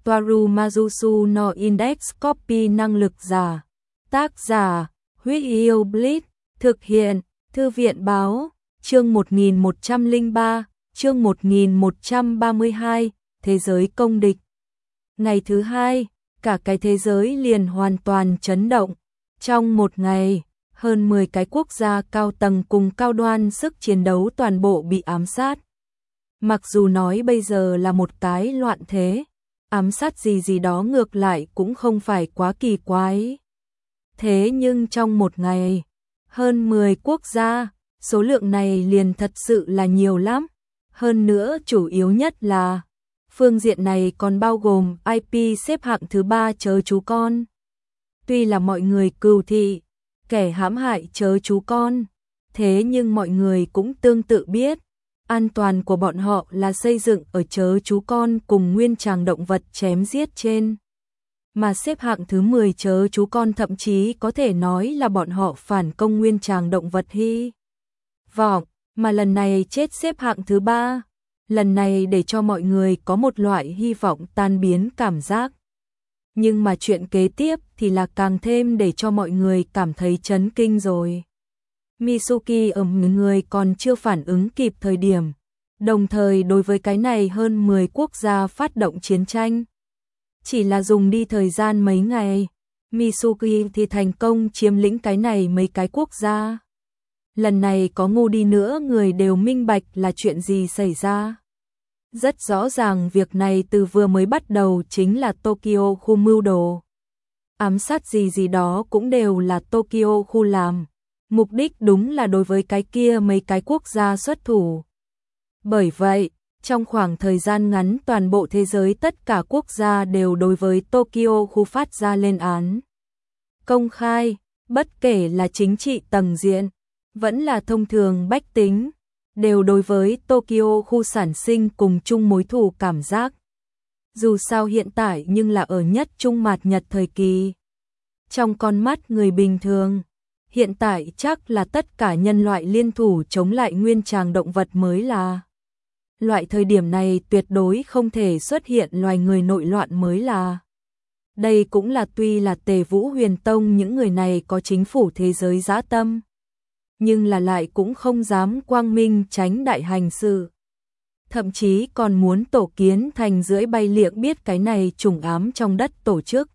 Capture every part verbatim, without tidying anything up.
Toaru Mazusu no Index Copy năng lực giả. Tác giả, Huyết Yêu Blitz, thực hiện, Thư viện báo, chương một nghìn một trăm lẻ ba, chương một nghìn một trăm ba mươi hai, thế giới công địch. Ngày thứ hai, cả cái thế giới liền hoàn toàn chấn động. Trong một ngày, hơn mười cái quốc gia cao tầng cùng cao đoan sức chiến đấu toàn bộ bị ám sát. Mặc dù nói bây giờ là một cái loạn thế, ám sát gì gì đó ngược lại cũng không phải quá kỳ quái. Thế nhưng trong một ngày, hơn mười quốc gia, số lượng này liền thật sự là nhiều lắm. Hơn nữa chủ yếu nhất là, phương diện này còn bao gồm i pê xếp hạng thứ ba chớ chú con. Tuy là mọi người cừu thị, kẻ hãm hại chớ chú con, thế nhưng mọi người cũng tương tự biết, an toàn của bọn họ là xây dựng ở chớ chú con cùng nguyên tràng động vật chém giết trên. Mà xếp hạng thứ mười chớ chú con thậm chí có thể nói là bọn họ phản công nguyên tràng động vật hy vọng, mà lần này chết xếp hạng thứ ba. Lần này để cho mọi người có một loại hy vọng tan biến cảm giác. Nhưng mà chuyện kế tiếp thì là càng thêm để cho mọi người cảm thấy chấn kinh rồi. Mitsuki ở người còn chưa phản ứng kịp thời điểm, đồng thời đối với cái này hơn mười quốc gia phát động chiến tranh. Chỉ là dùng đi thời gian mấy ngày, Mitsuki thì thành công chiếm lĩnh cái này mấy cái quốc gia. Lần này có ngu đi nữa người đều minh bạch là chuyện gì xảy ra. Rất rõ ràng việc này từ vừa mới bắt đầu chính là Tokyo khu mưu đồ. Ám sát gì gì đó cũng đều là Tokyo khu làm. Mục đích đúng là đối với cái kia mấy cái quốc gia xuất thủ. Bởi vậy, trong khoảng thời gian ngắn toàn bộ thế giới tất cả quốc gia đều đối với Tokyo khu phát ra lên án. Công khai, bất kể là chính trị tầng diện, vẫn là thông thường bách tính, đều đối với Tokyo khu sản sinh cùng chung mối thù cảm giác. Dù sao hiện tại nhưng là ở nhất trung mạt nhật thời kỳ. Trong con mắt người bình thường, hiện tại chắc là tất cả nhân loại liên thủ chống lại nguyên tràng động vật mới là. Loại thời điểm này tuyệt đối không thể xuất hiện loài người nội loạn mới là. Đây cũng là tuy là Tề Vũ Huyền Tông những người này có chính phủ thế giới dã tâm, nhưng là lại cũng không dám quang minh tránh đại hành sự. Thậm chí còn muốn tổ kiến thành rưỡi bay liệng biết cái này trùng ám trong đất tổ chức.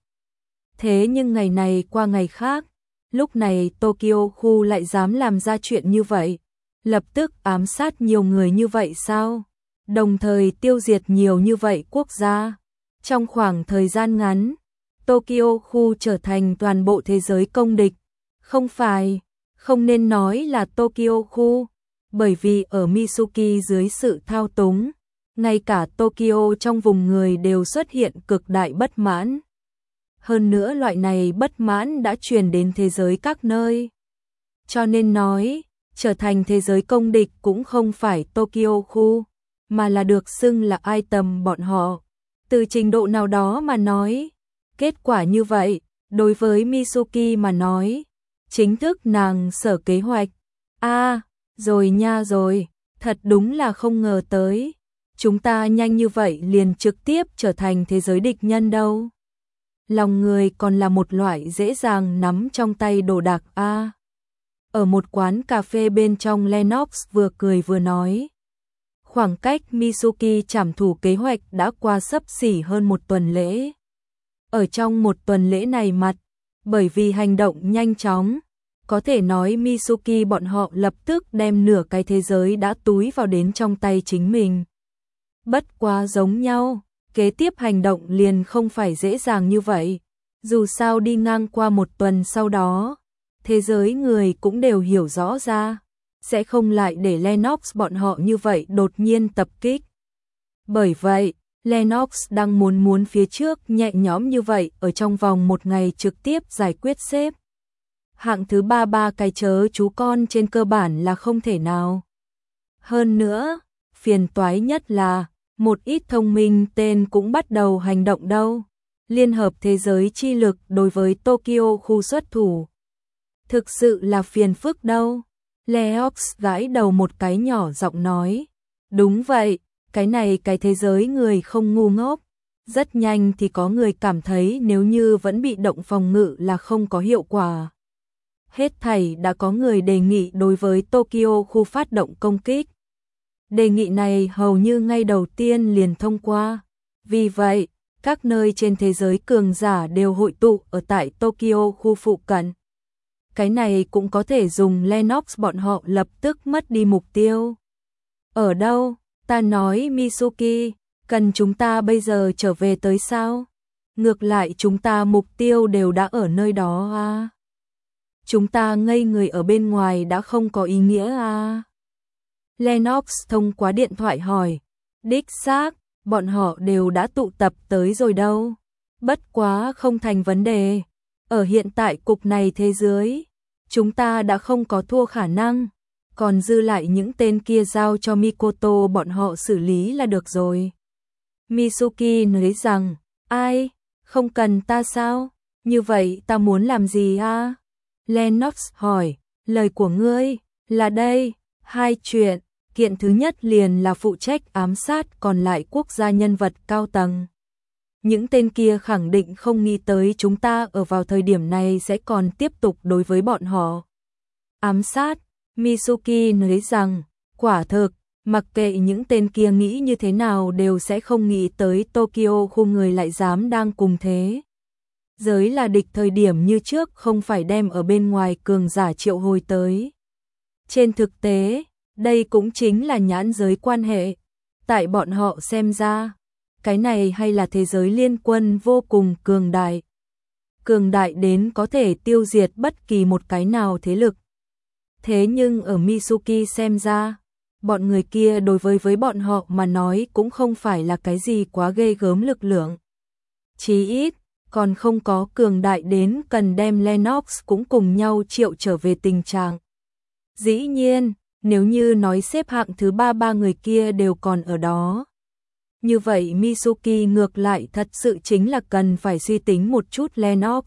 Thế nhưng ngày này qua ngày khác, lúc này Tokyo khu lại dám làm ra chuyện như vậy, lập tức ám sát nhiều người như vậy sao? Đồng thời tiêu diệt nhiều như vậy quốc gia. Trong khoảng thời gian ngắn, Tokyo khu trở thành toàn bộ thế giới công địch. Không phải, không nên nói là Tokyo khu, bởi vì ở Mitsuki dưới sự thao túng, ngay cả Tokyo trong vùng người đều xuất hiện cực đại bất mãn. Hơn nữa loại này bất mãn đã truyền đến thế giới các nơi. Cho nên nói, trở thành thế giới công địch cũng không phải Tokyo khu, mà là được xưng là item bọn họ. Từ trình độ nào đó mà nói, kết quả như vậy, đối với Mitsuki mà nói, chính thức nàng sở kế hoạch. A, à, rồi nha rồi, thật đúng là không ngờ tới. Chúng ta nhanh như vậy liền trực tiếp trở thành thế giới địch nhân đâu. Lòng người còn là một loại dễ dàng nắm trong tay đồ đạc A. À. Ở một quán cà phê bên trong Lennox vừa cười vừa nói. Khoảng cách Mitsuki trảm thủ kế hoạch đã qua xấp xỉ hơn một tuần lễ. Ở trong một tuần lễ này mặt, bởi vì hành động nhanh chóng, có thể nói Mitsuki bọn họ lập tức đem nửa cái thế giới đã túi vào đến trong tay chính mình. Bất quá giống nhau, kế tiếp hành động liền không phải dễ dàng như vậy. Dù sao đi ngang qua một tuần sau đó, thế giới người cũng đều hiểu rõ ra, sẽ không lại để Lennox bọn họ như vậy đột nhiên tập kích. Bởi vậy, Lennox đang muốn muốn phía trước nhẹ nhõm như vậy ở trong vòng một ngày trực tiếp giải quyết xếp. Hạng thứ ba ba cái chớ chú con trên cơ bản là không thể nào. Hơn nữa, phiền toái nhất là, một ít thông minh tên cũng bắt đầu hành động đâu. Liên hợp thế giới chi lực đối với Tokyo khu xuất thủ. Thực sự là phiền phức đâu. Leox gãi đầu một cái nhỏ giọng nói. Đúng vậy, cái này cái thế giới người không ngu ngốc. Rất nhanh thì có người cảm thấy nếu như vẫn bị động phòng ngự là không có hiệu quả. Hết thảy đã có người đề nghị đối với Tokyo khu phát động công kích. Đề nghị này hầu như ngay đầu tiên liền thông qua. Vì vậy, các nơi trên thế giới cường giả đều hội tụ ở tại Tokyo khu phụ cận. Cái này cũng có thể dùng Lennox bọn họ lập tức mất đi mục tiêu. Ở đâu? Ta nói Mitsuki, cần chúng ta bây giờ trở về tới sao? Ngược lại chúng ta mục tiêu đều đã ở nơi đó à? Chúng ta ngây người ở bên ngoài đã không có ý nghĩa à? Lennox thông qua điện thoại hỏi. Đích xác, bọn họ đều đã tụ tập tới rồi đâu. Bất quá không thành vấn đề. Ở hiện tại cục này thế giới, chúng ta đã không có thua khả năng. Còn dư lại những tên kia giao cho Mikoto bọn họ xử lý là được rồi. Mitsuki nói rằng, ai, không cần ta sao? Như vậy ta muốn làm gì à? Lennox hỏi, lời của ngươi là đây, hai chuyện. Kiện thứ nhất liền là phụ trách ám sát còn lại quốc gia nhân vật cao tầng. Những tên kia khẳng định không nghĩ tới chúng ta ở vào thời điểm này sẽ còn tiếp tục đối với bọn họ. Ám sát, Mitsuki nói rằng, quả thực, mặc kệ những tên kia nghĩ như thế nào đều sẽ không nghĩ tới Tokyo khu người lại dám đang cùng thế. Giới là địch thời điểm như trước không phải đem ở bên ngoài cường giả triệu hồi tới. Trên thực tế, đây cũng chính là nhãn giới quan hệ. Tại bọn họ xem ra, cái này hay là thế giới liên quân vô cùng cường đại. Cường đại đến có thể tiêu diệt bất kỳ một cái nào thế lực. Thế nhưng ở Mitsuki xem ra, bọn người kia đối với với bọn họ mà nói cũng không phải là cái gì quá ghê gớm lực lượng. Chí ít, còn không có cường đại đến cần đem Lennox cũng cùng nhau triệu trở về tình trạng. Dĩ nhiên, nếu như nói xếp hạng thứ ba ba người kia đều còn ở đó. Như vậy Mitsuki ngược lại thật sự chính là cần phải suy tính một chút Lennox.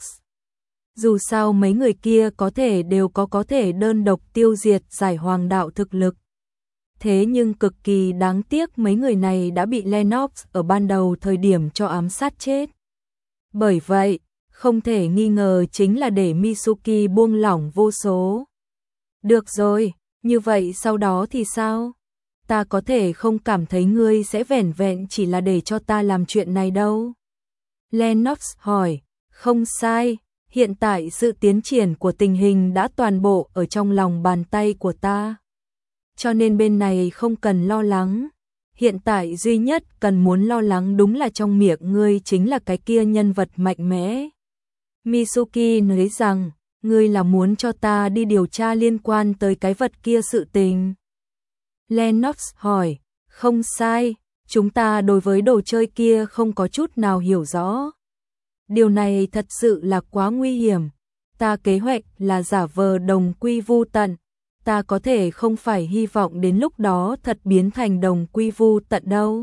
Dù sao mấy người kia có thể đều có có thể đơn độc tiêu diệt giải hoàng đạo thực lực. Thế nhưng cực kỳ đáng tiếc mấy người này đã bị Lennox ở ban đầu thời điểm cho ám sát chết. Bởi vậy, không thể nghi ngờ chính là để Mitsuki buông lỏng vô số. Được rồi, như vậy sau đó thì sao? Ta có thể không cảm thấy ngươi sẽ vẻn vẹn chỉ là để cho ta làm chuyện này đâu. Lennox hỏi, không sai, hiện tại sự tiến triển của tình hình đã toàn bộ ở trong lòng bàn tay của ta. Cho nên bên này không cần lo lắng. Hiện tại duy nhất cần muốn lo lắng đúng là trong miệng ngươi chính là cái kia nhân vật mạnh mẽ. Mitsuki nói rằng, ngươi là muốn cho ta đi điều tra liên quan tới cái vật kia sự tình. Lennox hỏi, không sai, chúng ta đối với đồ chơi kia không có chút nào hiểu rõ. Điều này thật sự là quá nguy hiểm. Ta kế hoạch là giả vờ đồng quy vu tận. Ta có thể không phải hy vọng đến lúc đó thật biến thành đồng quy vu tận đâu.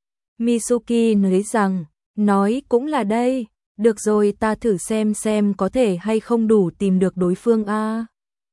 Mitsuki nói rằng, nói cũng là đây, được rồi ta thử xem xem có thể hay không đủ tìm được đối phương a.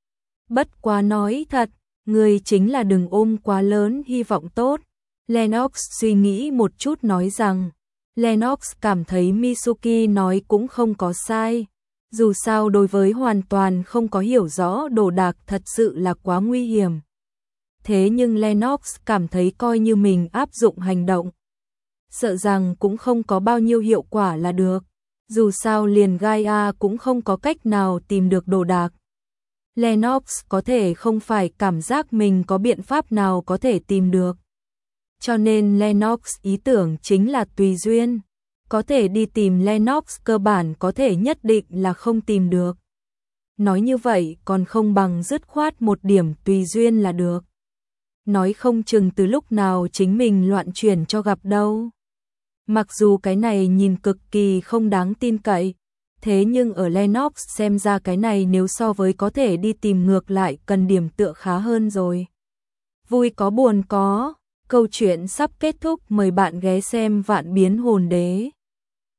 Bất quá nói thật, người chính là đừng ôm quá lớn hy vọng tốt. Lennox suy nghĩ một chút nói rằng, Lennox cảm thấy Mitsuki nói cũng không có sai. Dù sao đối với hoàn toàn không có hiểu rõ đồ đạc thật sự là quá nguy hiểm. Thế nhưng Lennox cảm thấy coi như mình áp dụng hành động, sợ rằng cũng không có bao nhiêu hiệu quả là được. Dù sao liền Gaia cũng không có cách nào tìm được đồ đạc. Lennox có thể không phải cảm giác mình có biện pháp nào có thể tìm được. Cho nên Lennox ý tưởng chính là tùy duyên. Có thể đi tìm Lennox cơ bản có thể nhất định là không tìm được. Nói như vậy còn không bằng dứt khoát một điểm tùy duyên là được. Nói không chừng từ lúc nào chính mình loạn chuyển cho gặp đâu. Mặc dù cái này nhìn cực kỳ không đáng tin cậy, thế nhưng ở Lennox xem ra cái này nếu so với có thể đi tìm ngược lại cần điểm tựa khá hơn rồi. Vui có buồn có, câu chuyện sắp kết thúc, mời bạn ghé xem Vạn Biến Hồn Đế.